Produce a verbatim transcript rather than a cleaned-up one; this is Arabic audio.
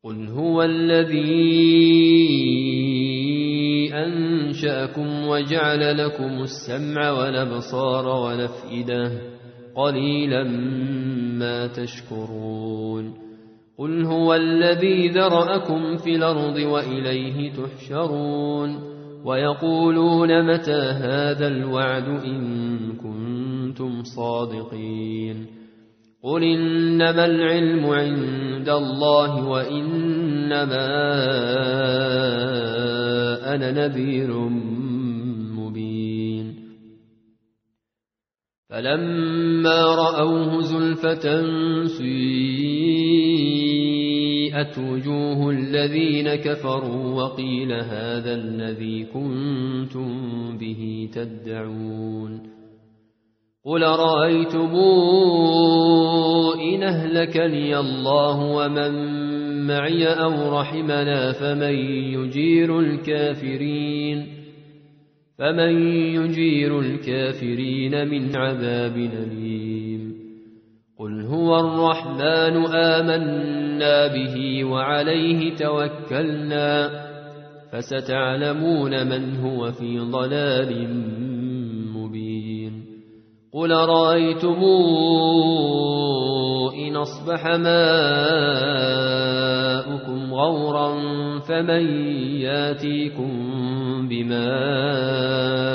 قل هو الذي أنشأكم وجعل لكم السمع والأبصار والأفئدة قليلا ما تشكرون قل هو الذي ذرأكم في الأرض وإليه تحشرون ويقولون متى هذا الوعد إن كنتم صادقين قل إنما العلم عند الله وإنما أنا نذير مبين فلما رأوه زلفة سيئت وجوه الذين كفروا وقيل هذا الذي كنتم به تدعون قل رأيتم إن أهلكني الله ومن معي أو رحمنا فمن يجير الكافرين فمن يجير الكافرين من عذاب أليم قل هو الرحمن آمنا به وعليه توكلنا فستعلمون من هو في ضلال مبين قل رأيتم إن أصبح ماؤكم غورا فمن ياتيكم بماء